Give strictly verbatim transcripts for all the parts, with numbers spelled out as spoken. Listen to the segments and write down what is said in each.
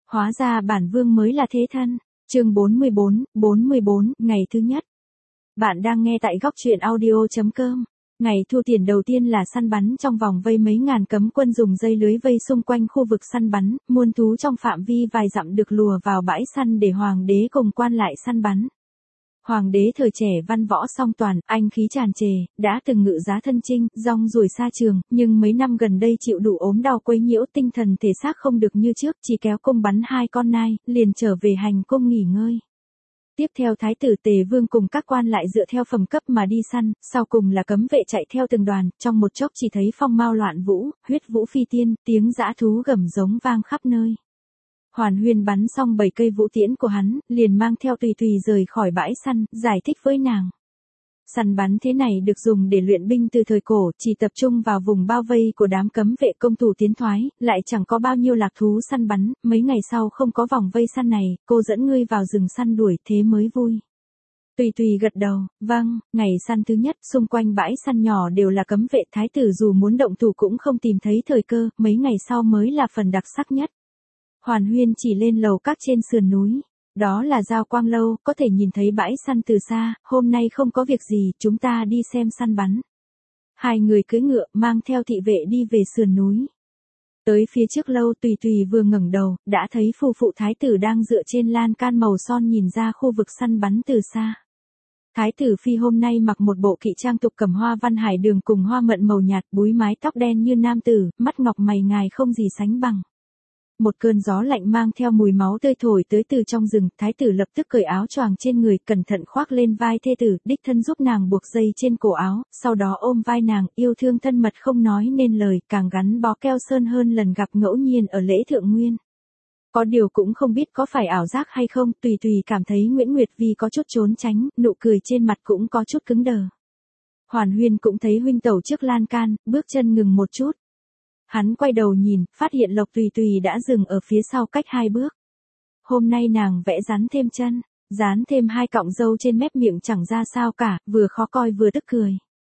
Hóa ra bản vương mới là thế thân. Chương bốn mươi bốn, bốn mươi bốn, ngày thứ nhất. Bạn đang nghe tại góc truyện audio chấm com. Ngày thu tiền đầu tiên là săn bắn trong vòng vây mấy ngàn cấm quân dùng dây lưới vây xung quanh khu vực săn bắn, muôn thú trong phạm vi vài dặm được lùa vào bãi săn để hoàng đế cùng quan lại săn bắn. Hoàng đế thời trẻ văn võ song toàn, anh khí tràn trề, đã từng ngự giá thân chinh, rong ruổi xa trường, nhưng mấy năm gần đây chịu đủ ốm đau quấy nhiễu tinh thần thể xác không được như trước, chỉ kéo cung bắn hai con nai, liền trở về hành cung nghỉ ngơi. Tiếp theo thái tử Tề Vương cùng các quan lại dựa theo phẩm cấp mà đi săn, sau cùng là cấm vệ chạy theo từng đoàn, trong một chốc chỉ thấy phong mao loạn vũ, huyết vũ phi tiên, tiếng dã thú gầm giống vang khắp nơi. Hoàn Huyên bắn xong bảy cây vũ tiễn của hắn, liền mang theo Tùy Tùy rời khỏi bãi săn, giải thích với nàng. Săn bắn thế này được dùng để luyện binh từ thời cổ, chỉ tập trung vào vùng bao vây của đám cấm vệ công thủ tiến thoái, lại chẳng có bao nhiêu lạc thú săn bắn, mấy ngày sau không có vòng vây săn này, cô dẫn ngươi vào rừng săn đuổi, thế mới vui. Tùy Tùy gật đầu, vâng, ngày săn thứ nhất, xung quanh bãi săn nhỏ đều là cấm vệ, thái tử dù muốn động thủ cũng không tìm thấy thời cơ, mấy ngày sau mới là phần đặc sắc nhất. Hoàn Huyên chỉ lên lầu các trên sườn núi. Đó là Giao Quang Lâu, có thể nhìn thấy bãi săn từ xa, hôm nay không có việc gì, chúng ta đi xem săn bắn. Hai người cưỡi ngựa, mang theo thị vệ đi về sườn núi. Tới phía trước lâu Tùy Tùy vừa ngẩng đầu, đã thấy phu phụ thái tử đang dựa trên lan can màu son nhìn ra khu vực săn bắn từ xa. Thái tử phi hôm nay mặc một bộ kỵ trang tục cầm hoa văn hải đường cùng hoa mận màu nhạt, búi mái tóc đen như nam tử, mắt ngọc mày ngài không gì sánh bằng. Một cơn gió lạnh mang theo mùi máu tươi thổi tới từ trong rừng, thái tử lập tức cởi áo choàng trên người, cẩn thận khoác lên vai thê tử, đích thân giúp nàng buộc dây trên cổ áo, sau đó ôm vai nàng, yêu thương thân mật không nói nên lời, càng gắn bó keo sơn hơn lần gặp ngẫu nhiên ở lễ thượng nguyên. Có điều cũng không biết có phải ảo giác hay không, Tùy Tùy cảm thấy Nguyễn Nguyệt Vi có chút trốn tránh, nụ cười trên mặt cũng có chút cứng đờ. Hoàn Huyên cũng thấy huynh tẩu trước lan can, bước chân ngừng một chút. Hắn quay đầu nhìn, phát hiện Lộc Tùy Tùy đã dừng ở phía sau cách hai bước. Hôm nay nàng vẽ rắn thêm chân, dán thêm hai cọng râu trên mép miệng chẳng ra sao cả, vừa khó coi vừa tức cười.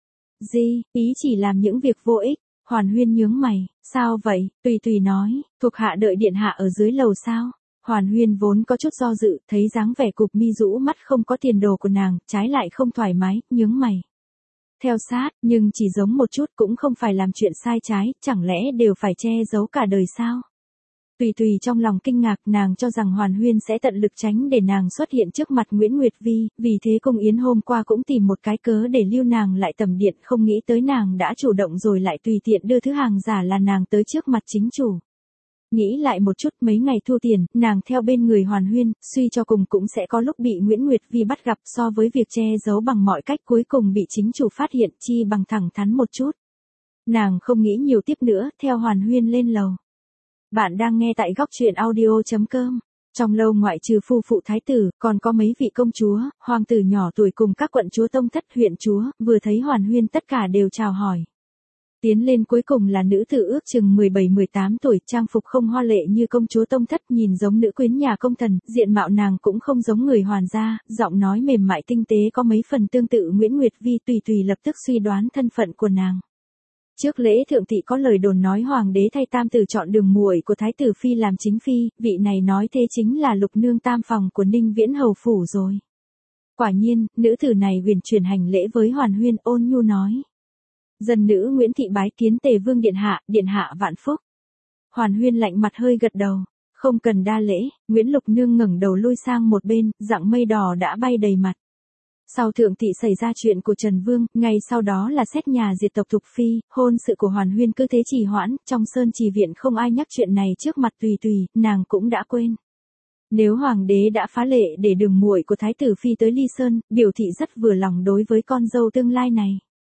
Gì, ý chỉ làm những việc vô ích. Hoàn Huyên nhướng mày, sao vậy? Tùy Tùy nói, thuộc hạ đợi điện hạ ở dưới lầu sao? Hoàn Huyên vốn có chút do dự, thấy dáng vẻ cục mi rũ mắt không có tiền đồ của nàng, trái lại không thoải mái, nhướng mày. Theo sát, nhưng chỉ giống một chút cũng không phải làm chuyện sai trái, chẳng lẽ đều phải che giấu cả đời sao? Tùy Tùy trong lòng kinh ngạc, nàng cho rằng Hoàn Huyên sẽ tận lực tránh để nàng xuất hiện trước mặt Nguyễn Nguyệt Vi, vì thế Cung Yến hôm qua cũng tìm một cái cớ để lưu nàng lại tầm điện, không nghĩ tới nàng đã chủ động rồi lại tùy tiện đưa thứ hàng giả là nàng tới trước mặt chính chủ. Nghĩ lại một chút, mấy ngày thu tiền, nàng theo bên người Hoàn Huyên, suy cho cùng cũng sẽ có lúc bị Nguyễn Nguyệt Vi bắt gặp, so với việc che giấu bằng mọi cách cuối cùng bị chính chủ phát hiện, chi bằng thẳng thắn một chút. Nàng không nghĩ nhiều tiếp nữa, theo Hoàn Huyên lên lầu. Bạn đang nghe tại góc truyện audio chấm com. Trong lâu ngoại trừ phu phụ thái tử, còn có mấy vị công chúa, hoàng tử nhỏ tuổi cùng các quận chúa tông thất huyện chúa, vừa thấy Hoàn Huyên tất cả đều chào hỏi. Tiến lên cuối cùng là nữ tử ước chừng mười bảy mười tám tuổi, trang phục không hoa lệ như công chúa tông thất, nhìn giống nữ quyến nhà công thần, diện mạo nàng cũng không giống người hoàn gia, giọng nói mềm mại tinh tế có mấy phần tương tự Nguyễn Nguyệt Vi. Tùy Tùy lập tức suy đoán thân phận của nàng. Trước lễ thượng thị có lời đồn nói hoàng đế thay tam tử chọn đường muội của thái tử phi làm chính phi, vị này nói thế chính là lục nương tam phòng của Ninh Viễn hầu phủ rồi. Quả nhiên, nữ tử này huyền truyền hành lễ với Hoàn Huyên, ôn nhu nói. Dân nữ Nguyễn Thị bái kiến Tề Vương điện hạ, điện hạ vạn phúc. Hoàn Huyên lạnh mặt hơi gật đầu, không cần đa lễ. Nguyễn Lục nương ngẩng đầu lui sang một bên, dặng mây đỏ đã bay đầy mặt. Sau thượng thị xảy ra chuyện của Trần Vương, ngay sau đó là xét nhà diệt tộc Thục Phi, hôn sự của Hoàn Huyên cứ thế trì hoãn, trong Sơn Trì viện không ai nhắc chuyện này trước mặt Tùy Tùy, nàng cũng đã quên. Nếu hoàng đế đã phá lệ để đường muội của thái tử phi tới Ly Sơn, biểu thị rất vừa lòng đối với con dâu tương lai này.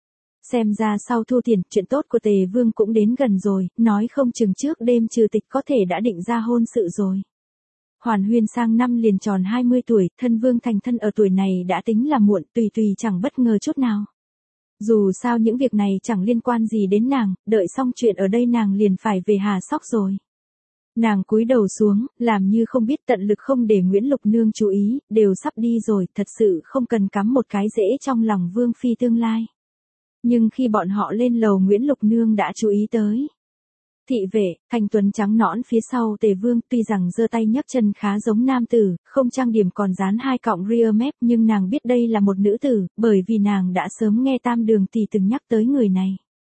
Xem ra sau thu tiền, chuyện tốt của Tề Vương cũng đến gần rồi, nói không chừng trước đêm trừ tịch có thể đã định ra hôn sự rồi. Hoàn Huyên sang năm liền tròn hai mươi tuổi, thân vương thành thân ở tuổi này đã tính là muộn, Tùy Tùy chẳng bất ngờ chút nào. Dù sao những việc này chẳng liên quan gì đến nàng, đợi xong chuyện ở đây nàng liền phải về Hà Sóc rồi. Nàng cúi đầu xuống, làm như không biết, tận lực không để Nguyễn Lục nương chú ý, đều sắp đi rồi, thật sự không cần cắm một cái rễ trong lòng vương phi tương lai. Nhưng khi bọn họ lên lầu Nguyễn Lục nương đã chú ý tới. Thị vệ, thanh tuấn trắng nõn phía sau Tề Vương, tuy rằng giơ tay nhấc chân khá giống nam tử, không trang điểm còn dán hai cọng ria mép, nhưng nàng biết đây là một nữ tử, bởi vì nàng đã sớm nghe Tam Đường tỷ từng nhắc tới người này.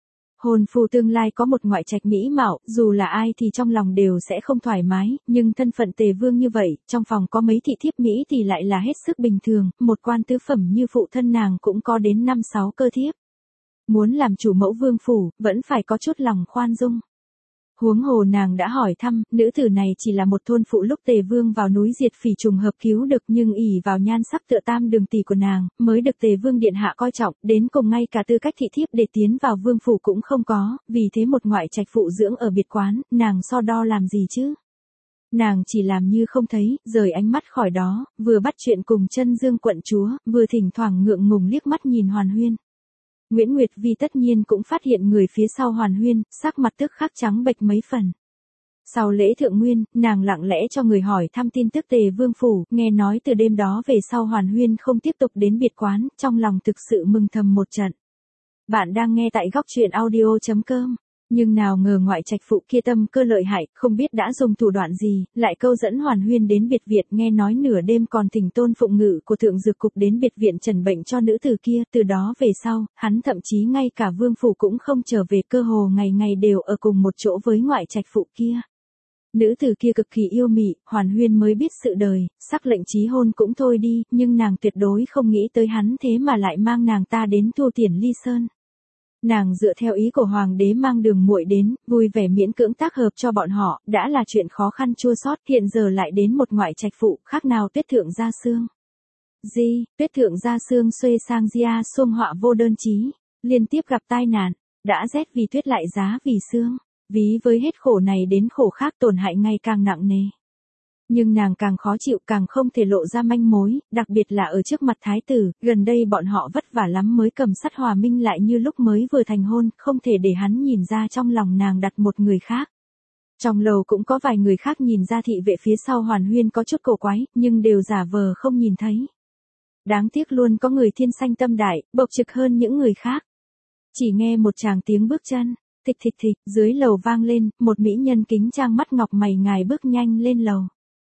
Hôn phu tương lai có một ngoại trạch mỹ mạo, dù là ai thì trong lòng đều sẽ không thoải mái, nhưng thân phận Tề Vương như vậy, trong phòng có mấy thị thiếp mỹ thì lại là hết sức bình thường, một quan tứ phẩm như phụ thân nàng cũng có đến năm sáu cơ thiếp. Muốn làm chủ mẫu vương phủ, vẫn phải có chút lòng khoan dung. Huống hồ nàng đã hỏi thăm, nữ tử này chỉ là một thôn phụ lúc Tề Vương vào núi diệt phỉ trùng hợp cứu được, nhưng ỷ vào nhan sắc tựa Tam Đường tỷ của nàng, mới được Tề Vương điện hạ coi trọng, đến cùng ngay cả tư cách thị thiếp để tiến vào vương phủ cũng không có, vì thế một ngoại trạch phụ dưỡng ở biệt quán, nàng so đo làm gì chứ? Nàng chỉ làm như không thấy, rời ánh mắt khỏi đó, vừa bắt chuyện cùng Chân Dương quận chúa, vừa thỉnh thoảng ngượng ngùng liếc mắt nhìn Hoàn Huyên. Nguyễn Nguyệt Vi tất nhiên cũng phát hiện người phía sau Hoàn Huyên, sắc mặt tức khắc trắng bệch mấy phần. Sau lễ thượng nguyên, nàng lặng lẽ cho người hỏi thăm tin tức Tề Vương phủ, nghe nói từ đêm đó về sau Hoàn Huyên không tiếp tục đến biệt quán, trong lòng thực sự mừng thầm một trận. Bạn đang nghe tại góc truyện audio chấm com. Nhưng nào ngờ ngoại trạch phụ kia tâm cơ lợi hại, không biết đã dùng thủ đoạn gì, lại câu dẫn Hoàn Huyên đến biệt viện, nghe nói nửa đêm còn thỉnh Tôn Phụng Ngự của thượng dược cục đến biệt viện trần bệnh cho nữ tử kia, từ đó về sau, hắn thậm chí ngay cả vương phủ cũng không trở về, cơ hồ ngày ngày đều ở cùng một chỗ với ngoại trạch phụ kia. Nữ tử kia cực kỳ yêu mị, Hoàn Huyên mới biết sự đời, sắc lệnh chí hôn cũng thôi đi, nhưng nàng tuyệt đối không nghĩ tới hắn thế mà lại mang nàng ta đến Thu Tiền Ly Sơn. Nàng dựa theo ý của hoàng đế mang Đường muội đến, vui vẻ miễn cưỡng tác hợp cho bọn họ, đã là chuyện khó khăn chua xót, hiện giờ lại đến một ngoại trạch phụ, khác nào Tuyết Thượng Gia Sương. Di, Tuyết Thượng Gia Sương xuê sang Gia xuông họa vô đơn chí, liên tiếp gặp tai nạn, đã rét vì tuyết lại giá vì sương, ví với hết khổ này đến khổ khác, tổn hại ngày càng nặng nề. Nhưng nàng càng khó chịu, càng không thể lộ ra manh mối, đặc biệt là ở trước mặt thái tử, gần đây bọn họ vất vả lắm mới cầm sắt hòa minh lại như lúc mới vừa thành hôn, không thể để hắn nhìn ra trong lòng nàng đặt một người khác. Trong lầu cũng có vài người khác nhìn ra thị vệ phía sau Hoàn Huyên có chút cổ quái, nhưng đều giả vờ không nhìn thấy. Đáng tiếc luôn có người thiên sanh tâm đại, bộc trực hơn những người khác. Chỉ nghe một tràng tiếng bước chân, thịch thịch thịch, dưới lầu vang lên, một mỹ nhân kính trang mắt ngọc mày ngài bước nhanh lên lầu.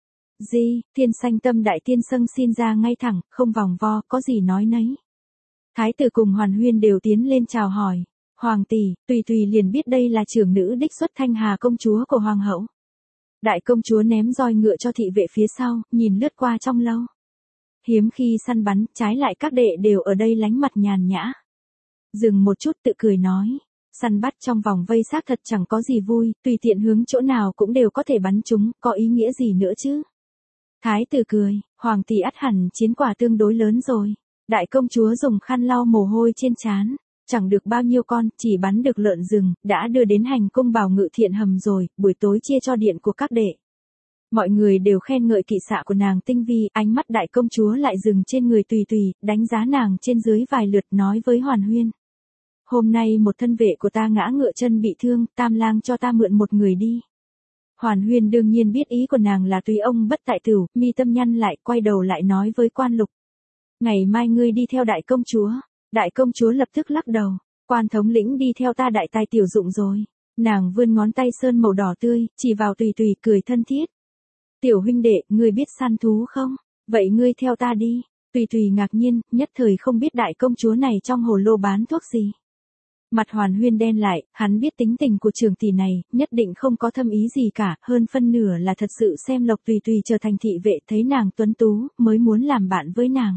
Di, thiên sanh tâm đại tiên sâng xin ra ngay thẳng, không vòng vo, có gì nói nấy. Thái tử cùng Hoàn Huyên đều tiến lên chào hỏi. Hoàng tỷ, tùy tùy liền biết đây là trưởng nữ đích xuất Thanh Hà công chúa của hoàng hậu. Đại công chúa ném roi ngựa cho thị vệ phía sau, nhìn lướt qua trong lâu. Hiếm khi săn bắn, trái lại các đệ đều ở đây lánh mặt nhàn nhã. Dừng một chút tự cười nói. Săn bắt trong vòng vây xác thật chẳng có gì vui, tùy tiện hướng chỗ nào cũng đều có thể bắn chúng, có ý nghĩa gì nữa chứ. Thái tử cười, hoàng tỷ ắt hẳn chiến quả tương đối lớn rồi. Đại công chúa dùng khăn lau mồ hôi trên trán, chẳng được bao nhiêu con, chỉ bắn được lợn rừng, đã đưa đến hành cung Bảo Ngự Thiện hầm rồi, buổi tối chia cho điện của các đệ. Mọi người đều khen ngợi kỵ xạ của nàng tinh vi, ánh mắt đại công chúa lại dừng trên người tùy tùy, đánh giá nàng trên dưới vài lượt, nói với Hoàn Huyên. Hôm nay một thân vệ của ta ngã ngựa chân bị thương, Tam lang cho ta mượn một người đi. Hoàn Huyên đương nhiên biết ý của nàng là tùy ông bất tại tửu, mi tâm nhăn lại, quay đầu lại nói với Quan Lục. Ngày mai ngươi đi theo đại công chúa. Đại công chúa lập tức lắc đầu, Quan thống lĩnh đi theo ta đại tài tiểu dụng rồi. Nàng vươn ngón tay sơn màu đỏ tươi, chỉ vào tùy tùy cười thân thiết. Tiểu huynh đệ, ngươi biết săn thú không? Vậy ngươi theo ta đi. Tùy tùy ngạc nhiên, nhất thời không biết đại công chúa này trong hồ lô bán thuốc gì. Mặt Hoàn Huyên đen lại, hắn biết tính tình của trưởng tỷ này, nhất định không có thâm ý gì cả, hơn phân nửa là thật sự xem Lộc Tùy Tùy trở thành thị vệ thấy nàng tuấn tú, mới muốn làm bạn với nàng.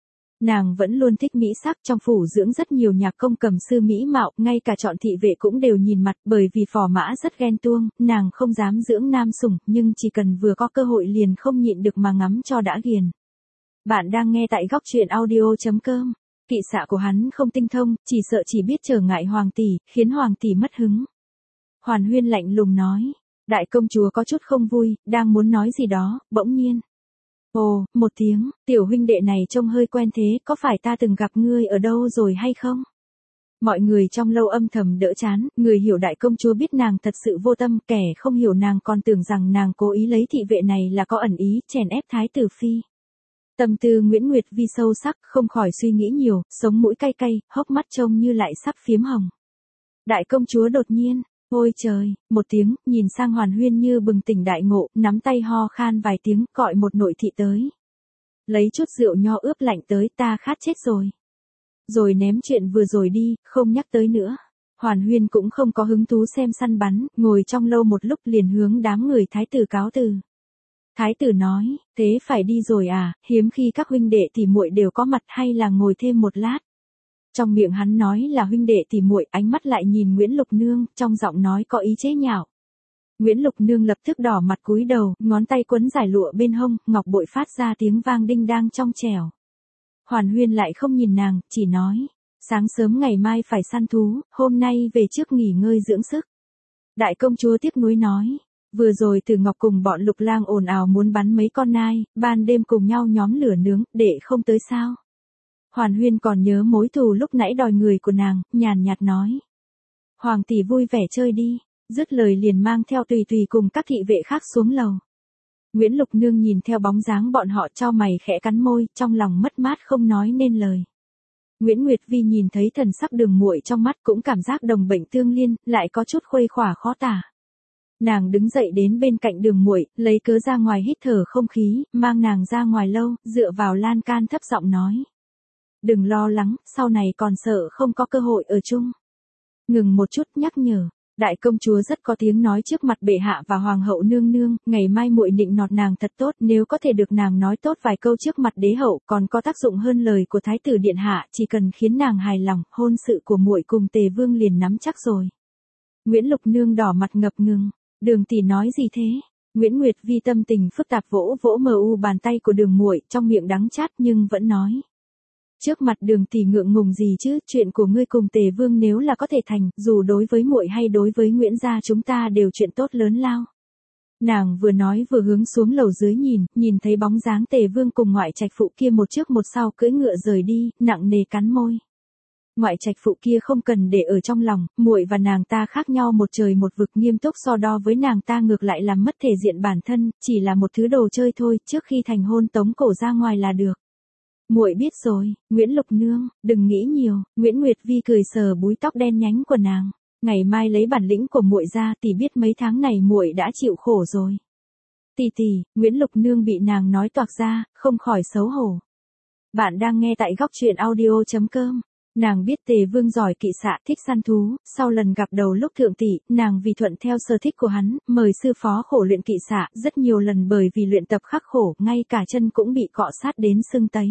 Nàng vẫn luôn thích mỹ sắc, trong phủ dưỡng rất nhiều nhạc công cầm sư mỹ mạo, ngay cả chọn thị vệ cũng đều nhìn mặt, bởi vì phò mã rất ghen tuông, nàng không dám dưỡng nam sủng, nhưng chỉ cần vừa có cơ hội liền không nhịn được mà ngắm cho đã ghiền. Bạn đang nghe tại góc truyện audio chấm com. Kỵ xạ của hắn không tinh thông, chỉ sợ chỉ biết trở ngại hoàng tỷ, khiến hoàng tỷ mất hứng. Hoàn Huyên lạnh lùng nói, đại công chúa có chút không vui, đang muốn nói gì đó, bỗng nhiên. Ồ, một tiếng, tiểu huynh đệ này trông hơi quen thế, có phải ta từng gặp ngươi ở đâu rồi hay không? Mọi người trong lâu âm thầm đỡ chán, người hiểu đại công chúa biết nàng thật sự vô tâm, kẻ không hiểu nàng còn tưởng rằng nàng cố ý lấy thị vệ này là có ẩn ý, chèn ép thái tử phi. Tâm tư Nguyễn Nguyệt Vi sâu sắc, không khỏi suy nghĩ nhiều, sống mũi cay cay, hốc mắt trông như lại sắp phiếm hồng. Đại công chúa đột nhiên, Ôi trời, một tiếng, nhìn sang Hoàn Huyên như bừng tỉnh đại ngộ, nắm tay ho khan vài tiếng, gọi một nội thị tới. Lấy chút rượu nho ướp lạnh tới, ta khát chết rồi. Rồi ném chuyện vừa rồi đi, không nhắc tới nữa. Hoàn Huyên cũng không có hứng thú xem săn bắn, ngồi trong lâu một lúc liền hướng đám người thái tử cáo từ. Thái tử nói, thế phải đi rồi à, hiếm khi các huynh đệ tỷ muội đều có mặt hay là ngồi thêm một lát. Trong miệng hắn nói là huynh đệ tỷ muội, ánh mắt lại nhìn Nguyễn Lục Nương, trong giọng nói có ý chế nhạo. Nguyễn Lục Nương lập tức đỏ mặt cúi đầu, ngón tay quấn giải lụa bên hông, ngọc bội phát ra tiếng vang đinh đang trong trẻo. Hoàn Huyên lại không nhìn nàng, chỉ nói, sáng sớm ngày mai phải săn thú, hôm nay về trước nghỉ ngơi dưỡng sức. Đại công chúa tiếc nuối nói, vừa rồi Từ Ngọc cùng bọn Lục Lang ồn ào muốn bắn mấy con nai, ban đêm cùng nhau nhóm lửa nướng, để không tới sao. Hoàn Huyên còn nhớ mối thù lúc nãy đòi người của nàng, nhàn nhạt nói. Hoàng tỷ vui vẻ chơi đi, dứt lời liền mang theo Tùy Tùy cùng các thị vệ khác xuống lầu. Nguyễn Lục Nương nhìn theo bóng dáng bọn họ chau mày khẽ cắn môi, trong lòng mất mát không nói nên lời. Nguyễn Nguyệt Vi nhìn thấy thần sắc Đường Muội trong mắt cũng cảm giác đồng bệnh tương liên, lại có chút khuây khỏa khó tả. Nàng đứng dậy đến bên cạnh Đường Muội, lấy cớ ra ngoài hít thở không khí, mang nàng ra ngoài lâu, dựa vào lan can thấp giọng nói. Đừng lo lắng, sau này còn sợ không có cơ hội ở chung. Ngừng một chút nhắc nhở, đại công chúa rất có tiếng nói trước mặt bệ hạ và hoàng hậu nương nương, ngày mai muội nịnh nọt nàng thật tốt, nếu có thể được nàng nói tốt vài câu trước mặt đế hậu, còn có tác dụng hơn lời của thái tử điện hạ, chỉ cần khiến nàng hài lòng, hôn sự của muội cùng Tề Vương liền nắm chắc rồi. Nguyễn Lục Nương đỏ mặt ngập ngừng, Đường tỷ nói gì thế? Nguyễn Nguyệt Vi tâm tình phức tạp vỗ vỗ mờ u bàn tay của Đường Muội, trong miệng đắng chát nhưng vẫn nói. Trước mặt Đường tỷ ngượng ngùng gì chứ, chuyện của ngươi cùng Tề Vương nếu là có thể thành, dù đối với muội hay đối với Nguyễn gia chúng ta đều chuyện tốt lớn lao. Nàng vừa nói vừa hướng xuống lầu dưới nhìn, nhìn thấy bóng dáng Tề Vương cùng ngoại trạch phụ kia một trước một sau cưỡi ngựa rời đi, nặng nề cắn môi. Ngoại trạch phụ kia không cần để ở trong lòng, muội và nàng ta khác nhau một trời một vực, nghiêm túc so đo với nàng ta ngược lại làm mất thể diện bản thân, chỉ là một thứ đồ chơi thôi, trước khi thành hôn tống cổ ra ngoài là được. Muội biết rồi, Nguyễn Lục Nương, đừng nghĩ nhiều. Nguyễn Nguyệt Vi cười sờ búi tóc đen nhánh của nàng, ngày mai lấy bản lĩnh của muội ra, tỷ biết mấy tháng này muội đã chịu khổ rồi. Tỷ tỷ, Nguyễn Lục Nương bị nàng nói toạc ra, không khỏi xấu hổ. Bạn đang nghe tại góc truyện audio chấm com. Nàng biết Tề Vương giỏi kỵ xạ, thích săn thú, sau lần gặp đầu lúc thượng tỷ, nàng vì thuận theo sở thích của hắn, mời sư phó khổ luyện kỵ xạ, rất nhiều lần bởi vì luyện tập khắc khổ, ngay cả chân cũng bị cọ sát đến sưng tấy.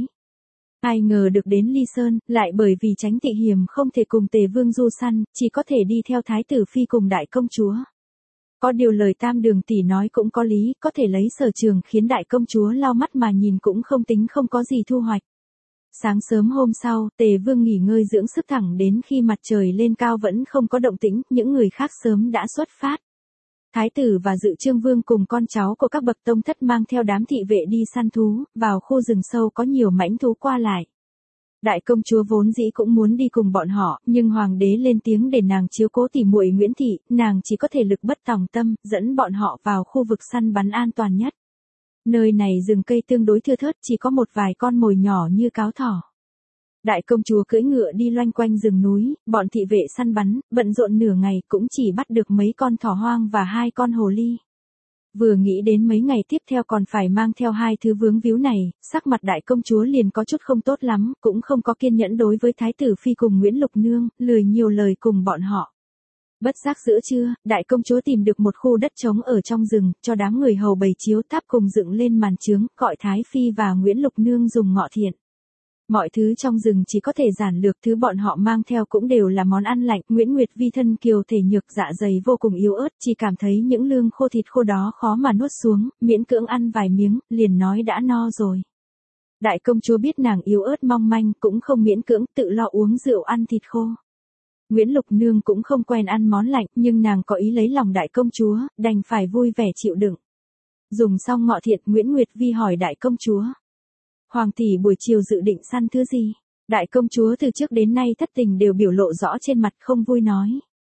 Ai ngờ được đến Ly Sơn, lại bởi vì tránh tị hiểm không thể cùng Tề Vương du săn, chỉ có thể đi theo Thái tử Phi cùng đại công chúa. Có điều lời Tam Đường tỷ nói cũng có lý, có thể lấy sở trường khiến đại công chúa lau mắt mà nhìn cũng không tính không có gì thu hoạch. Sáng sớm hôm sau, Tề Vương nghỉ ngơi dưỡng sức thẳng đến khi mặt trời lên cao vẫn không có động tĩnh, những người khác sớm đã xuất phát. Thái tử và Dự Trương Vương cùng con cháu của các bậc tông thất mang theo đám thị vệ đi săn thú, vào khu rừng sâu có nhiều mãnh thú qua lại. Đại công chúa vốn dĩ cũng muốn đi cùng bọn họ, nhưng hoàng đế lên tiếng để nàng chiếu cố tỉ muội Nguyễn thị, nàng chỉ có thể lực bất tòng tâm, dẫn bọn họ vào khu vực săn bắn an toàn nhất. Nơi này rừng cây tương đối thưa thớt, chỉ có một vài con mồi nhỏ như cáo thỏ. Đại công chúa cưỡi ngựa đi loanh quanh rừng núi, bọn thị vệ săn bắn, bận rộn nửa ngày cũng chỉ bắt được mấy con thỏ hoang và hai con hồ ly. Vừa nghĩ đến mấy ngày tiếp theo còn phải mang theo hai thứ vướng víu này, sắc mặt đại công chúa liền có chút không tốt lắm, cũng không có kiên nhẫn đối với Thái tử Phi cùng Nguyễn Lục Nương, lười nhiều lời cùng bọn họ. Bất giác giữa trưa, đại công chúa tìm được một khu đất trống ở trong rừng, cho đám người hầu bày chiếu tháp cùng dựng lên màn chướng, gọi Thái Phi và Nguyễn Lục Nương dùng ngọ thiện. Mọi thứ trong rừng chỉ có thể giản lược, thứ bọn họ mang theo cũng đều là món ăn lạnh. Nguyễn Nguyệt Vi thân kiều thể nhược, dạ dày vô cùng yếu ớt, chỉ cảm thấy những lương khô thịt khô đó khó mà nuốt xuống, miễn cưỡng ăn vài miếng, liền nói đã no rồi. Đại công chúa biết nàng yếu ớt mong manh, cũng không miễn cưỡng, tự lo uống rượu ăn thịt khô. Nguyễn Lục Nương cũng không quen ăn món lạnh, nhưng nàng có ý lấy lòng đại công chúa, đành phải vui vẻ chịu đựng. Dùng xong ngọ thiện, Nguyễn Nguyệt Vi hỏi đại công chúa. Hoàng tỷ buổi chiều dự định săn thứ gì? Đại công chúa từ trước đến nay thất tình đều biểu lộ rõ trên mặt, không vui nói.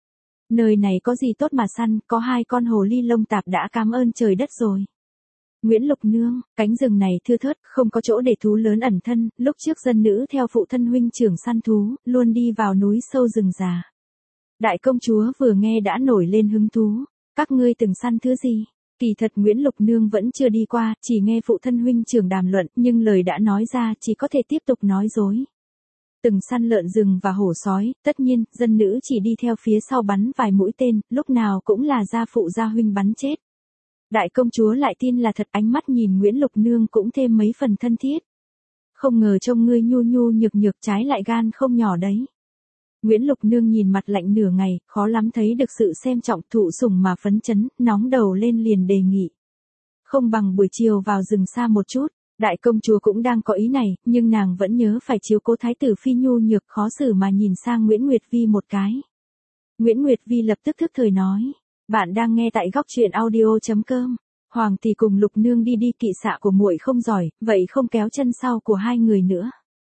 Nơi này có gì tốt mà săn, có hai con hồ ly lông tạp đã cảm ơn trời đất rồi. Nguyễn Lục Nương, cánh rừng này thưa thớt, không có chỗ để thú lớn ẩn thân, lúc trước dân nữ theo phụ thân huynh trưởng săn thú, luôn đi vào núi sâu rừng già. Đại công chúa vừa nghe đã nổi lên hứng thú. Các ngươi từng săn thứ gì? Kỳ thật Nguyễn Lục Nương vẫn chưa đi qua, chỉ nghe phụ thân huynh trưởng đàm luận, nhưng lời đã nói ra chỉ có thể tiếp tục nói dối. Từng săn lợn rừng và hổ sói, tất nhiên, dân nữ chỉ đi theo phía sau bắn vài mũi tên, lúc nào cũng là gia phụ gia huynh bắn chết. Đại công chúa lại tin là thật, ánh mắt nhìn Nguyễn Lục Nương cũng thêm mấy phần thân thiết. Không ngờ trông ngươi nhu nhu nhược nhược trái lại gan không nhỏ đấy. Nguyễn Lục Nương nhìn mặt lạnh nửa ngày, khó lắm thấy được sự xem trọng thụ sủng mà phấn chấn, nóng đầu lên liền đề nghị. Không bằng buổi chiều vào rừng xa một chút, đại công chúa cũng đang có ý này, nhưng nàng vẫn nhớ phải chiếu cố thái tử phi nhu nhược khó xử mà nhìn sang Nguyễn Nguyệt Vi một cái. Nguyễn Nguyệt Vi lập tức thức thời nói, bạn đang nghe tại góc truyện audio.com. Hoàng tỷ cùng Lục Nương đi đi, kỵ xạ của muội không giỏi, vậy không kéo chân sau của hai người nữa.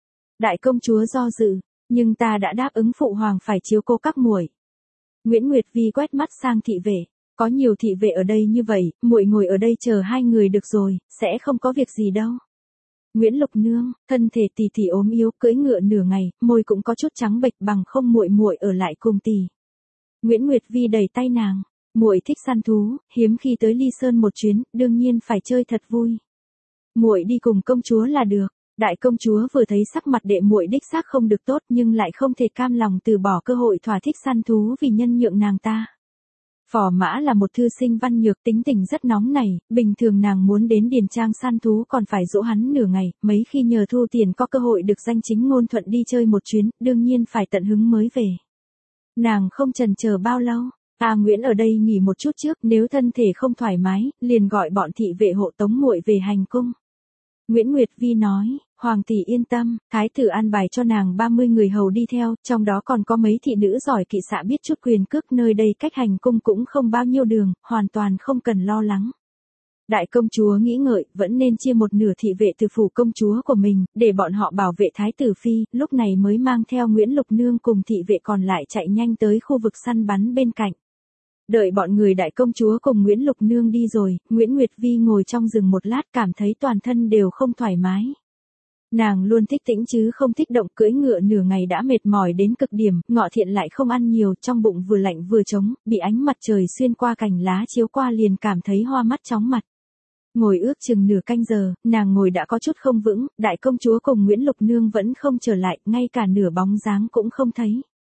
Đại công chúa do dự, nhưng ta đã đáp ứng phụ hoàng phải chiếu cố các muội. Nguyễn Nguyệt Vi quét mắt sang thị vệ, có nhiều thị vệ ở đây như vậy, muội ngồi ở đây chờ hai người được rồi, sẽ không có việc gì đâu. Nguyễn Lục Nương, thân thể tỷ tỷ ốm yếu, cưỡi ngựa nửa ngày, môi cũng có chút trắng bệch, bằng không muội muội ở lại cùng tỷ. Nguyễn Nguyệt Vi đẩy tay nàng, muội thích săn thú, hiếm khi tới Ly Sơn một chuyến, đương nhiên phải chơi thật vui. Muội đi cùng công chúa là được. Đại công chúa vừa thấy sắc mặt đệ muội đích xác không được tốt, nhưng lại không thể cam lòng từ bỏ cơ hội thỏa thích săn thú vì nhân nhượng nàng ta. Phò Mã là một thư sinh văn nhược, tính tình rất nóng này, bình thường nàng muốn đến điền trang săn thú còn phải dỗ hắn nửa ngày, mấy khi nhờ thu tiền có cơ hội được danh chính ngôn thuận đi chơi một chuyến, đương nhiên phải tận hứng mới về. Nàng không chần chờ bao lâu, A Nguyễn ở đây nghỉ một chút trước, nếu thân thể không thoải mái, liền gọi bọn thị vệ hộ tống muội về hành cung. Nguyễn Nguyệt Vi nói, hoàng tỷ yên tâm, thái tử an bài cho nàng ba mươi người hầu đi theo, trong đó còn có mấy thị nữ giỏi kỵ xạ biết chút quyền cước, nơi đây cách hành cung cũng không bao nhiêu đường, hoàn toàn không cần lo lắng. Đại công chúa nghĩ ngợi, vẫn nên chia một nửa thị vệ từ phủ công chúa của mình, để bọn họ bảo vệ thái tử phi, lúc này mới mang theo Nguyễn Lục Nương cùng thị vệ còn lại chạy nhanh tới khu vực săn bắn bên cạnh. Đợi bọn người đại công chúa cùng Nguyễn Lục Nương đi rồi, Nguyễn Nguyệt Vi ngồi trong rừng một lát cảm thấy toàn thân đều không thoải mái. Nàng luôn thích tĩnh chứ không thích động, cưỡi ngựa nửa ngày đã mệt mỏi đến cực điểm, Ngọ Thiện lại không ăn nhiều, trong bụng vừa lạnh vừa trống, bị ánh mặt trời xuyên qua cành lá chiếu qua liền cảm thấy hoa mắt chóng mặt. Ngồi ước chừng nửa canh giờ, nàng ngồi đã có chút không vững, đại công chúa cùng Nguyễn Lục Nương vẫn không trở lại, ngay cả nửa bóng dáng cũng không thấy.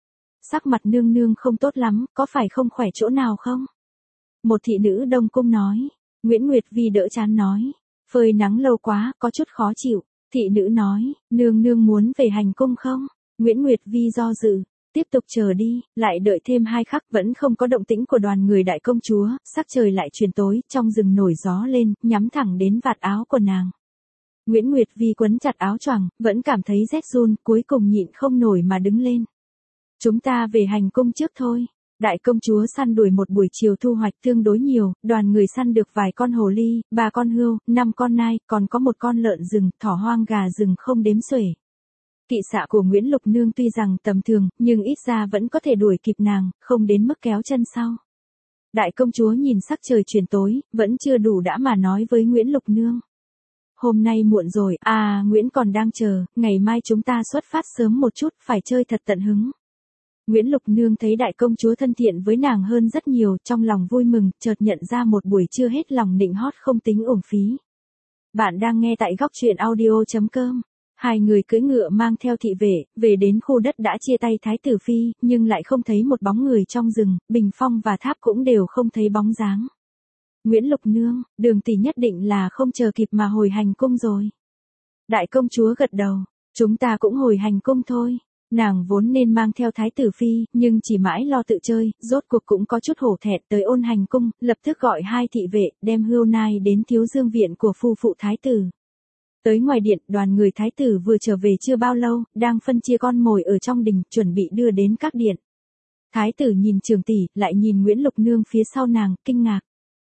Sắc mặt nương nương không tốt lắm, có phải không khỏe chỗ nào không? Một thị nữ đông cung nói. Nguyễn Nguyệt Vi đỡ chán nói. Phơi nắng lâu quá, có chút khó chịu. Thị nữ nói, nương nương muốn về hành cung không? Nguyễn Nguyệt Vi do dự. Tiếp tục chờ đi, lại đợi thêm hai khắc vẫn không có động tĩnh của đoàn người đại công chúa, sắc trời lại chuyển tối, trong rừng nổi gió lên, nhắm thẳng đến vạt áo của nàng. Nguyễn Nguyệt Vi quấn chặt áo choàng, vẫn cảm thấy rét run, cuối cùng nhịn không nổi mà đứng lên. Chúng ta về hành cung trước thôi. Đại công chúa săn đuổi một buổi chiều thu hoạch tương đối nhiều, đoàn người săn được vài con hồ ly, ba con hươu, năm con nai, còn có một con lợn rừng, thỏ hoang gà rừng không đếm xuể. Kỵ xạ của Nguyễn Lục Nương tuy rằng tầm thường, nhưng ít ra vẫn có thể đuổi kịp nàng, không đến mức kéo chân sau. Đại công chúa nhìn sắc trời chuyển tối, vẫn chưa đủ đã mà nói với Nguyễn Lục Nương. Hôm nay muộn rồi, à Nguyễn còn đang chờ, ngày mai chúng ta xuất phát sớm một chút, phải chơi thật tận hứng. Nguyễn Lục Nương thấy đại công chúa thân thiện với nàng hơn rất nhiều, trong lòng vui mừng, chợt nhận ra một buổi trưa hết lòng nịnh hót không tính uổng phí. Bạn đang nghe tại góc truyện audio.com. Hai người cưỡi ngựa mang theo thị vệ, về đến khu đất đã chia tay thái tử phi, nhưng lại không thấy một bóng người trong rừng, bình phong và tháp cũng đều không thấy bóng dáng. Nguyễn Lục Nương, Đường tỷ nhất định là không chờ kịp mà hồi hành cung rồi. Đại công chúa gật đầu, chúng ta cũng hồi hành cung thôi. Nàng vốn nên mang theo thái tử phi, nhưng chỉ mãi lo tự chơi, rốt cuộc cũng có chút hổ thẹn tới ôn hành cung, lập tức gọi hai thị vệ, đem hươu nai đến thiếu dương viện của phu phụ thái tử. Tới ngoài điện, đoàn người thái tử vừa trở về chưa bao lâu, đang phân chia con mồi ở trong đình, chuẩn bị đưa đến các điện. Thái tử nhìn Trường tỷ, lại nhìn Nguyễn Lục Nương phía sau nàng, kinh ngạc.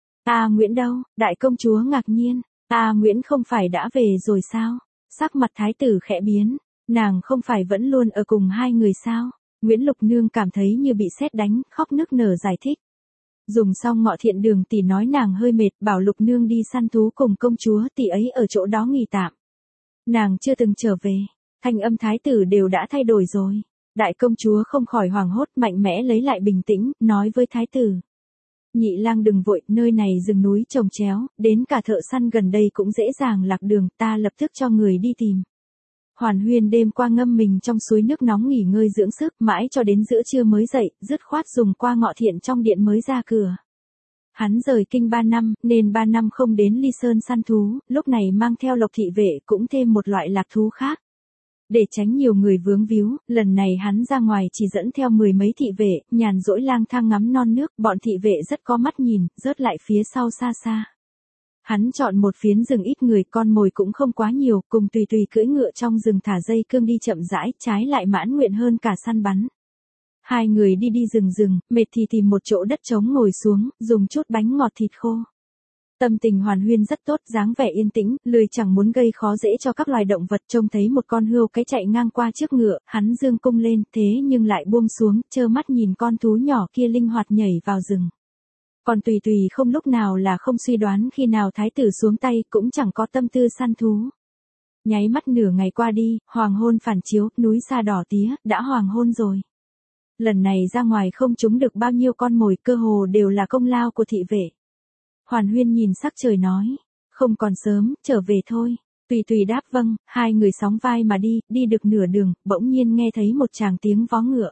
À Nguyễn đâu? Đại công chúa ngạc nhiên. À Nguyễn không phải đã về rồi sao? Sắc mặt thái tử khẽ biến. Nàng không phải vẫn luôn ở cùng hai người sao? Nguyễn Lục Nương cảm thấy như bị sét đánh, khóc nức nở giải thích. Dùng xong Ngọ Thiện Đường tỷ nói nàng hơi mệt, bảo Lục Nương đi săn thú cùng công chúa, tỷ ấy ở chỗ đó nghỉ tạm. Nàng chưa từng trở về, thanh âm thái tử đều đã thay đổi rồi. Đại công chúa không khỏi hoảng hốt, mạnh mẽ lấy lại bình tĩnh, nói với thái tử. Nhị lang đừng vội, nơi này rừng núi trồng chéo, đến cả thợ săn gần đây cũng dễ dàng lạc đường, ta lập tức cho người đi tìm. Hoàn Huyên đêm qua ngâm mình trong suối nước nóng nghỉ ngơi dưỡng sức, mãi cho đến giữa trưa mới dậy, dứt khoát dùng qua ngọ thiện trong điện mới ra cửa. Hắn rời kinh ba năm, nên ba năm không đến Ly Sơn săn thú, lúc này mang theo Lộc thị vệ cũng thêm một loại lạc thú khác. Để tránh nhiều người vướng víu, lần này hắn ra ngoài chỉ dẫn theo mười mấy thị vệ, nhàn rỗi lang thang ngắm non nước, bọn thị vệ rất có mắt nhìn, rớt lại phía sau xa xa. Hắn chọn một phiến rừng ít người, con mồi cũng không quá nhiều, cùng tùy tùy cưỡi ngựa trong rừng thả dây cương đi chậm rãi, trái lại mãn nguyện hơn cả săn bắn. Hai người đi đi rừng rừng, mệt thì tìm một chỗ đất trống ngồi xuống, dùng chút bánh ngọt thịt khô. Tâm tình Hoàn Huyên rất tốt, dáng vẻ yên tĩnh, lười chẳng muốn gây khó dễ cho các loài động vật. Trông thấy một con hươu cái chạy ngang qua trước ngựa, hắn dương cung lên, thế nhưng lại buông xuống, trơ mắt nhìn con thú nhỏ kia linh hoạt nhảy vào rừng. Còn tùy tùy không lúc nào là không suy đoán khi nào thái tử xuống tay, cũng chẳng có tâm tư săn thú. Nháy mắt nửa ngày qua đi, hoàng hôn phản chiếu, núi xa đỏ tía, đã hoàng hôn rồi. Lần này ra ngoài không trúng được bao nhiêu con mồi, cơ hồ đều là công lao của thị vệ. Hoàn Huyên nhìn sắc trời nói, không còn sớm, trở về thôi. Tùy tùy đáp vâng, hai người sóng vai mà đi, đi được nửa đường, bỗng nhiên nghe thấy một tràng tiếng vó ngựa.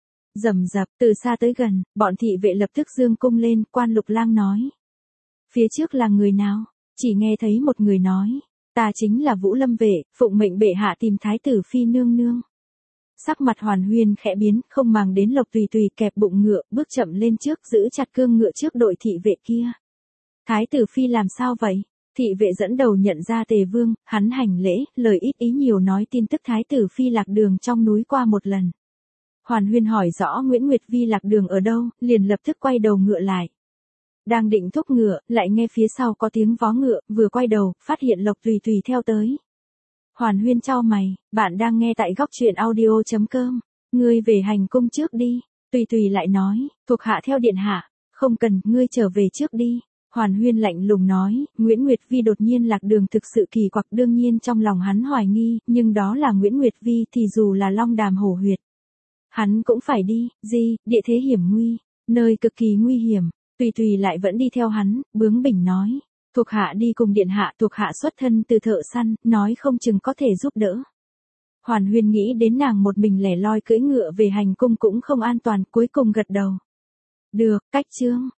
Rầm rập, từ xa tới gần, bọn thị vệ lập tức dương cung lên, Quan Lục Lang nói. Phía trước là người nào? Chỉ nghe thấy một người nói, ta chính là Vũ Lâm vệ, phụng mệnh bệ hạ tìm thái tử phi nương nương. Sắc mặt Hoàn Huyên khẽ biến, không màng đến Lộc Tùy Tùy kẹp bụng ngựa, bước chậm lên trước, giữ chặt cương ngựa trước đội thị vệ kia. Thái tử phi làm sao vậy? Thị vệ dẫn đầu nhận ra Tề Vương, hắn hành lễ, lời ít ý nhiều nói tin tức thái tử phi lạc đường trong núi qua một lần. Hoàn Huyên hỏi rõ Nguyễn Nguyệt Vi lạc đường ở đâu, liền lập tức quay đầu ngựa lại. Đang định thúc ngựa, lại nghe phía sau có tiếng vó ngựa, vừa quay đầu, phát hiện Lộc Tùy Tùy theo tới. Hoàn Huyên chau mày, bạn đang nghe tại góc truyện audio chấm com, ngươi về hành cung trước đi. Tùy Tùy lại nói, thuộc hạ theo điện hạ, không cần, ngươi trở về trước đi. Hoàn Huyên lạnh lùng nói, Nguyễn Nguyệt Vi đột nhiên lạc đường thực sự kỳ quặc, đương nhiên trong lòng hắn hoài nghi, nhưng đó là Nguyễn Nguyệt Vi thì dù là long đàm hổ huyệt. Hắn cũng phải đi, gì, địa thế hiểm nguy, nơi cực kỳ nguy hiểm. Tùy Tùy lại vẫn đi theo hắn, bướng bỉnh nói, thuộc hạ đi cùng điện hạ, thuộc hạ xuất thân từ thợ săn, nói không chừng có thể giúp đỡ. Hoàn Huyên nghĩ đến nàng một mình lẻ loi cưỡi ngựa về hành cung cũng không an toàn, cuối cùng gật đầu. Được, cách chương.